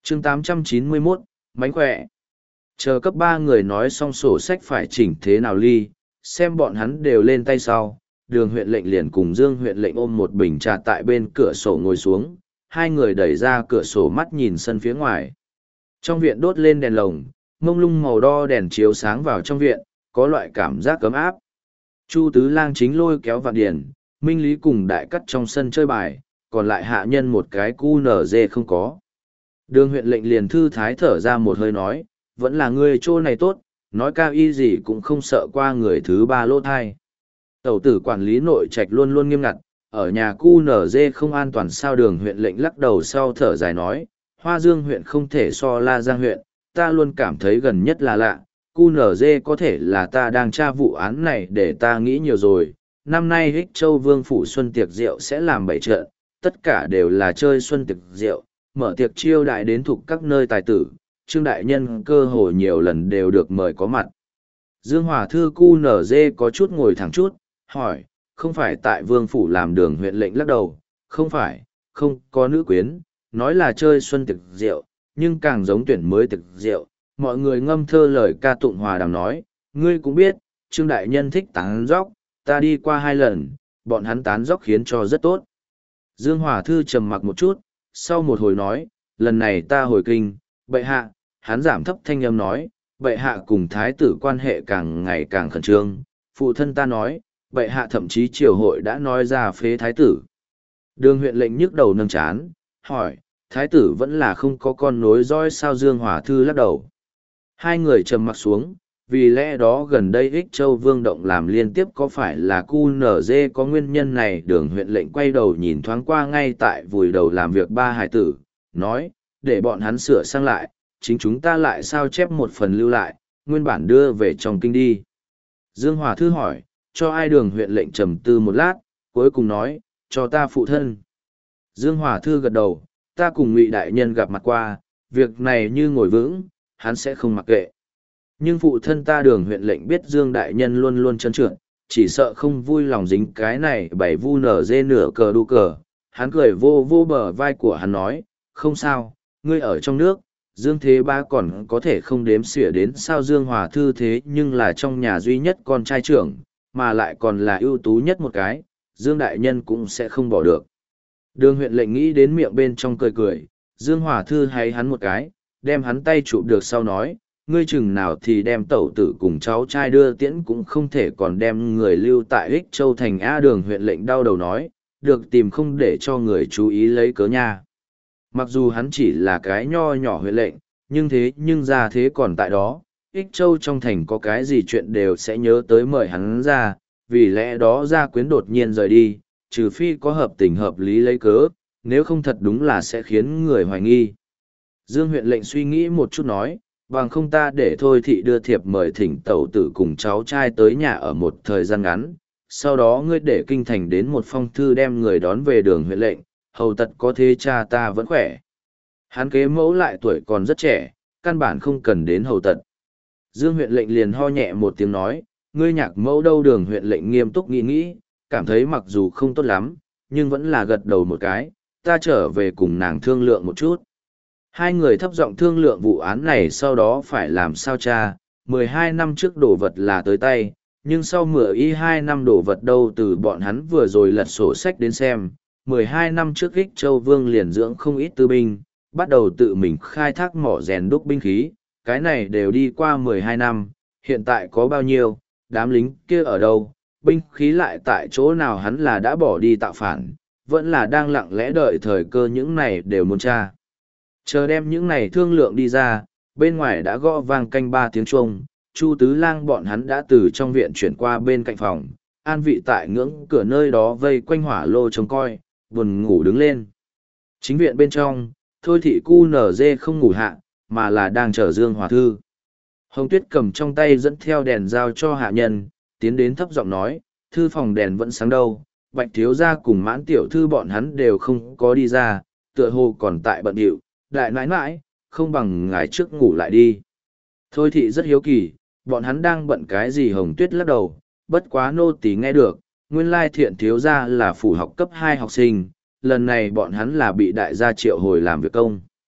chương 891, mánh khỏe. Chờ cấp 3 người nói xong sổ sách phải chỉnh thế nào ly, xem bọn hắn đều lên tay sau. Đường huyện lệnh liền cùng Dương huyện lệnh ôm một bình trà tại bên cửa sổ ngồi xuống, hai người đẩy ra cửa sổ mắt nhìn sân phía ngoài. Trong viện đốt lên đèn lồng, mông lung màu đo đèn chiếu sáng vào trong viện, có loại cảm giác ấm áp. Chu Tứ Lang chính lôi kéo Vạn Điền, Minh Lý cùng đại cắt trong sân chơi bài, còn lại hạ nhân một cái cu nở dê không có. Đường huyện lệnh liền thư thái thở ra một hơi nói, vẫn là người chỗ này tốt, nói cao y gì cũng không sợ qua người thứ ba lỗ thai. Tẩu tử quản lý nội trạch luôn luôn nghiêm ngặt, ở nhà cu nở dê không an toàn sao. Đường huyện lệnh lắc đầu sau thở dài nói, Hoa Dương huyện không thể so La Giang huyện, ta luôn cảm thấy gần nhất là lạ. Cu nở dê có thể là ta đang tra vụ án này để ta nghĩ nhiều rồi. Năm nay Hích Châu Vương Phủ Xuân Tiệc Rượu sẽ làm 7 trận, tất cả đều là chơi Xuân Tiệc Rượu, mở tiệc chiêu đại đến thuộc các nơi tài tử. Trương Đại Nhân cơ hội nhiều lần đều được mời có mặt. Dương Hòa Thư cu nở dê có chút ngồi thẳng chút, hỏi, không phải tại Vương Phủ làm. Đường huyện lệnh lắc đầu, không phải, không có nữ quyến, nói là chơi Xuân Tiệc Rượu, nhưng càng giống tuyển mới tiệc rượu. Mọi người ngâm thơ lời ca tụng hòa đàm nói, ngươi cũng biết, Trương Đại Nhân thích tán dóc, ta đi qua 2 lần, bọn hắn tán dóc khiến cho rất tốt. Dương Hòa Thư trầm mặc một chút, sau một hồi nói, lần này ta hồi kinh, bệ hạ, hắn giảm thấp thanh âm nói, bệ hạ cùng thái tử quan hệ càng ngày càng khẩn trương, phụ thân ta nói, bệ hạ thậm chí triều hội đã nói ra phế thái tử. Đường huyện lệnh nhức đầu nâng chán, hỏi, thái tử vẫn là không có con nối dõi sao? Dương Hòa Thư lắc đầu. Hai người trầm mặc xuống, vì lẽ đó gần đây Ích Châu Vương động làm liên tiếp có phải là QNZ có nguyên nhân này? Đường huyện lệnh quay đầu nhìn thoáng qua ngay tại vùi đầu làm việc 3 hải tử, nói, để bọn hắn sửa sang lại, chính chúng ta lại sao chép một phần lưu lại, nguyên bản đưa về trong kinh đi. Dương Hòa Thư hỏi, cho ai? Đường huyện lệnh trầm tư một lát, cuối cùng nói, cho ta phụ thân. Dương Hòa Thư gật đầu, ta cùng Ngụy Đại Nhân gặp mặt qua, việc này như ngồi vững, hắn sẽ không mặc kệ. Nhưng phụ thân ta Đường huyện lệnh biết Dương Đại Nhân luôn luôn trơn trượt, chỉ sợ không vui lòng dính cái này bảy vu nở dê nửa cờ đu cờ. Hắn cười vô vô bờ vai của hắn nói, không sao, ngươi ở trong nước, Dương Thế Ba còn có thể không đếm xỉa đến sao? Dương Hòa Thư thế nhưng là trong nhà duy nhất con trai trưởng, mà lại còn là ưu tú nhất một cái, Dương Đại Nhân cũng sẽ không bỏ được. Đường huyện lệnh nghĩ đến miệng bên trong cười cười, Dương Hòa Thư hay hắn một cái, đem hắn tay chụp được sau nói, ngươi chừng nào thì đem tẩu tử cùng cháu trai đưa tiễn cũng không thể còn đem người lưu tại Ích Châu thành A. Đường huyện lệnh đau đầu nói, được tìm không để cho người chú ý lấy cớ nha. Mặc dù hắn chỉ là cái nho nhỏ huyện lệnh, nhưng ra thế còn tại đó, Ích Châu trong thành có cái gì chuyện đều sẽ nhớ tới mời hắn ra, vì lẽ đó Gia Quyến đột nhiên rời đi, trừ phi có hợp tình hợp lý lấy cớ, nếu không thật đúng là sẽ khiến người hoài nghi. Dương huyện lệnh suy nghĩ một chút nói, bằng không ta để thôi thị đưa thiệp mời thỉnh tẩu tử cùng cháu trai tới nhà ở một thời gian ngắn, sau đó ngươi để kinh thành đến một phong thư đem người đón về. Đường huyện lệnh, hầu tật có thế cha ta vẫn khỏe. Hắn kế mẫu lại tuổi còn rất trẻ, căn bản không cần đến hầu tật. Dương huyện lệnh liền ho nhẹ một tiếng nói, ngươi nhạc mẫu đâu? Đường huyện lệnh nghiêm túc nghĩ, cảm thấy mặc dù không tốt lắm, nhưng vẫn là gật đầu một cái, ta trở về cùng nàng thương lượng một chút. Hai người thấp giọng thương lượng vụ án này sau đó phải làm sao cha. 12 năm trước đồ vật là tới tay, nhưng sau 12 năm đồ vật đâu? Từ bọn hắn vừa rồi lật sổ sách đến xem, 12 năm trước Ích Châu Vương liền dưỡng không ít tư binh, bắt đầu tự mình khai thác mỏ rèn đúc binh khí, cái này đều đi qua 12 năm, hiện tại có bao nhiêu, đám lính kia ở đâu, binh khí lại tại chỗ nào? Hắn là đã bỏ đi tạo phản, vẫn là đang lặng lẽ đợi thời cơ? Những này đều muốn tra. Chờ đem những này thương lượng đi ra, bên ngoài đã gõ vang canh 3 tiếng chuông. Chu Tứ Lang bọn hắn đã từ trong viện chuyển qua bên cạnh phòng, an vị tại ngưỡng cửa nơi đó vây quanh hỏa lô trông coi, buồn ngủ đứng lên. Chính viện bên trong, thôi thị cu nở dê không ngủ hạ, mà là đang chờ Dương Hòa Thư. Hồng Tuyết cầm trong tay dẫn theo đèn giao cho hạ nhân, tiến đến thấp giọng nói, thư phòng đèn vẫn sáng đâu, Bạch thiếu gia cùng Mãn tiểu thư bọn hắn đều không có đi ra, tựa hồ còn tại bận điệu, đại nãi nãi, không bằng ngài trước ngủ lại đi. Thôi thị rất hiếu kỳ, bọn hắn đang bận cái gì? Hồng Tuyết lắc đầu, bất quá nô tỳ nghe được, nguyên lai Thiện thiếu gia là phủ học cấp 2 học sinh, lần này bọn hắn là bị đại gia triệu hồi làm việc công.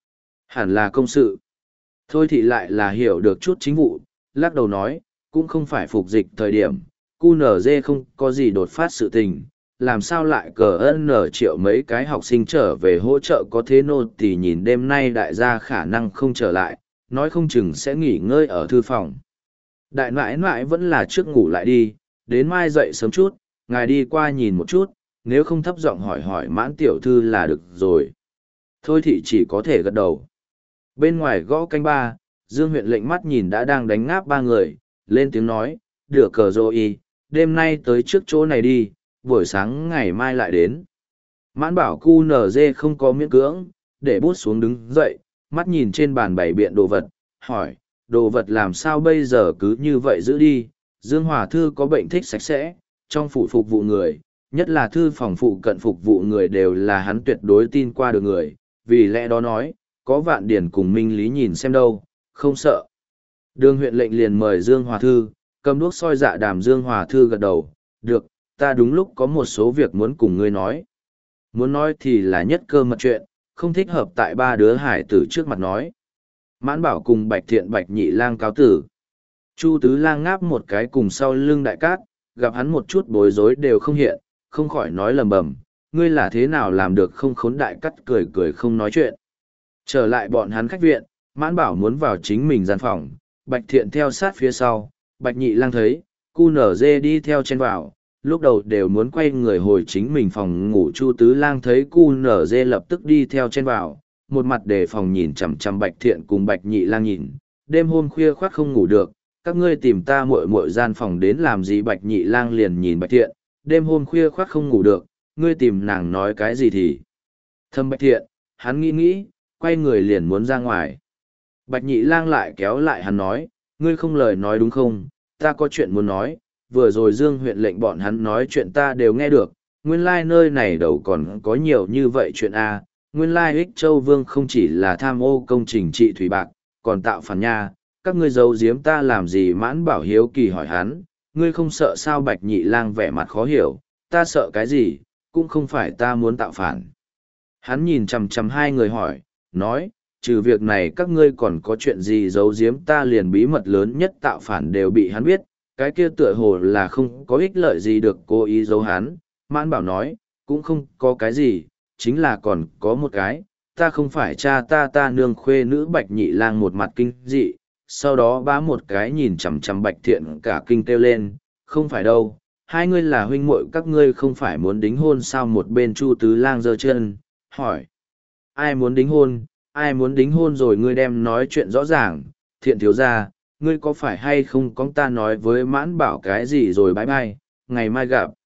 Hẳn là công sự. Thôi thì lại là hiểu được chút chính vụ, lắc đầu nói, cũng không phải phục dịch thời điểm, QNZ không có gì đột phát sự tình, làm sao lại cờ ân nở triệu mấy cái học sinh trở về hỗ trợ có thế nô thì nhìn đêm nay đại gia khả năng không trở lại, nói không chừng sẽ nghỉ ngơi ở thư phòng. Đại nãi nãi vẫn là trước ngủ lại đi, đến mai dậy sớm chút, ngài đi qua nhìn một chút, nếu không thấp giọng hỏi hỏi Mãn tiểu thư là được rồi. Thôi thì chỉ có thể gật đầu. Bên ngoài gõ canh ba, Dương huyện lệnh mắt nhìn đã đang đánh ngáp ba người, lên tiếng nói, được cờ rồi, đêm nay tới trước chỗ này đi, buổi sáng ngày mai lại đến. Mãn bảo QNZ không có miễn cưỡng, để bút xuống đứng dậy, mắt nhìn trên bàn bày biện đồ vật, hỏi, đồ vật làm sao bây giờ cứ như vậy giữ đi, Dương Hòa Thư có bệnh thích sạch sẽ, trong phủ phục vụ người, nhất là thư phòng phụ cận phục vụ người đều là hắn tuyệt đối tin qua được người, vì lẽ đó nói, có Vạn Điển cùng Minh Lý nhìn xem đâu, không sợ. Đường huyện lệnh liền mời Dương Hòa Thư, cầm đuốc soi dạ đàm. Dương Hòa Thư gật đầu, được, ta đúng lúc có một số việc muốn cùng ngươi nói. Muốn nói thì là nhất cơ mật chuyện, không thích hợp tại ba đứa hải tử trước mặt nói. Mãn bảo cùng Bạch Thiện Bạch Nhị Lang cáo tử. Chu Tứ Lang ngáp một cái cùng sau lưng đại cát, gặp hắn một chút bối rối đều không hiện, không khỏi nói lầm bầm, ngươi là thế nào làm được không khốn đại cắt cười cười không nói chuyện. Trở lại bọn hắn khách viện, Mãn bảo muốn vào chính mình gian phòng, Bạch Thiện theo sát phía sau, Bạch Nhị Lang thấy, QNZ đi theo chen vào, lúc đầu đều muốn quay người hồi chính mình phòng ngủ. Chu Tứ Lang thấy QNZ lập tức đi theo chen vào, một mặt đề phòng nhìn chằm chằm Bạch Thiện cùng Bạch Nhị Lang nhìn, đêm hôm khuya khoắt không ngủ được, các ngươi tìm ta muội muội gian phòng đến làm gì? Bạch Nhị Lang liền nhìn Bạch Thiện, đêm hôm khuya khoắt không ngủ được, ngươi tìm nàng nói cái gì thì. Thâm Bạch Thiện, hắn nghĩ, quay người liền muốn ra ngoài. Bạch Nhị Lang lại kéo lại hắn nói, ngươi không lời nói đúng không, ta có chuyện muốn nói, vừa rồi Dương huyện lệnh bọn hắn nói chuyện ta đều nghe được, nguyên lai nơi này đâu còn có nhiều như vậy chuyện a. Nguyên lai Ích Châu Vương không chỉ là tham ô công trình trị thủy bạc, còn tạo phản nha, các ngươi giấu giếm ta làm gì? Mãn bảo hiếu kỳ hỏi hắn, ngươi không sợ sao? Bạch Nhị Lang vẻ mặt khó hiểu, ta sợ cái gì, cũng không phải ta muốn tạo phản. Hắn nhìn chằm chằm hai người hỏi, nói, trừ việc này các ngươi còn có chuyện gì giấu giếm ta? Liền bí mật lớn nhất tạo phản đều bị hắn biết, cái kia tựa hồ là không có ích lợi gì được cố ý giấu hắn. Mãn bảo nói, cũng không có cái gì, chính là còn có một cái, ta không phải cha ta nương khuê nữ. Bạch Nhị Lang một mặt kinh dị, sau đó bá một cái nhìn chằm chằm Bạch Thiện cả kinh kêu lên, không phải đâu, hai ngươi là huynh muội, các ngươi không phải muốn đính hôn sao? Một bên Chu Tứ Lang giơ chân, hỏi, ai muốn đính hôn, ai muốn đính hôn rồi ngươi đem nói chuyện rõ ràng. Thiện thiếu gia, ngươi có phải hay không có ta nói với Mãn bảo cái gì rồi? Bái bai, ngày mai gặp.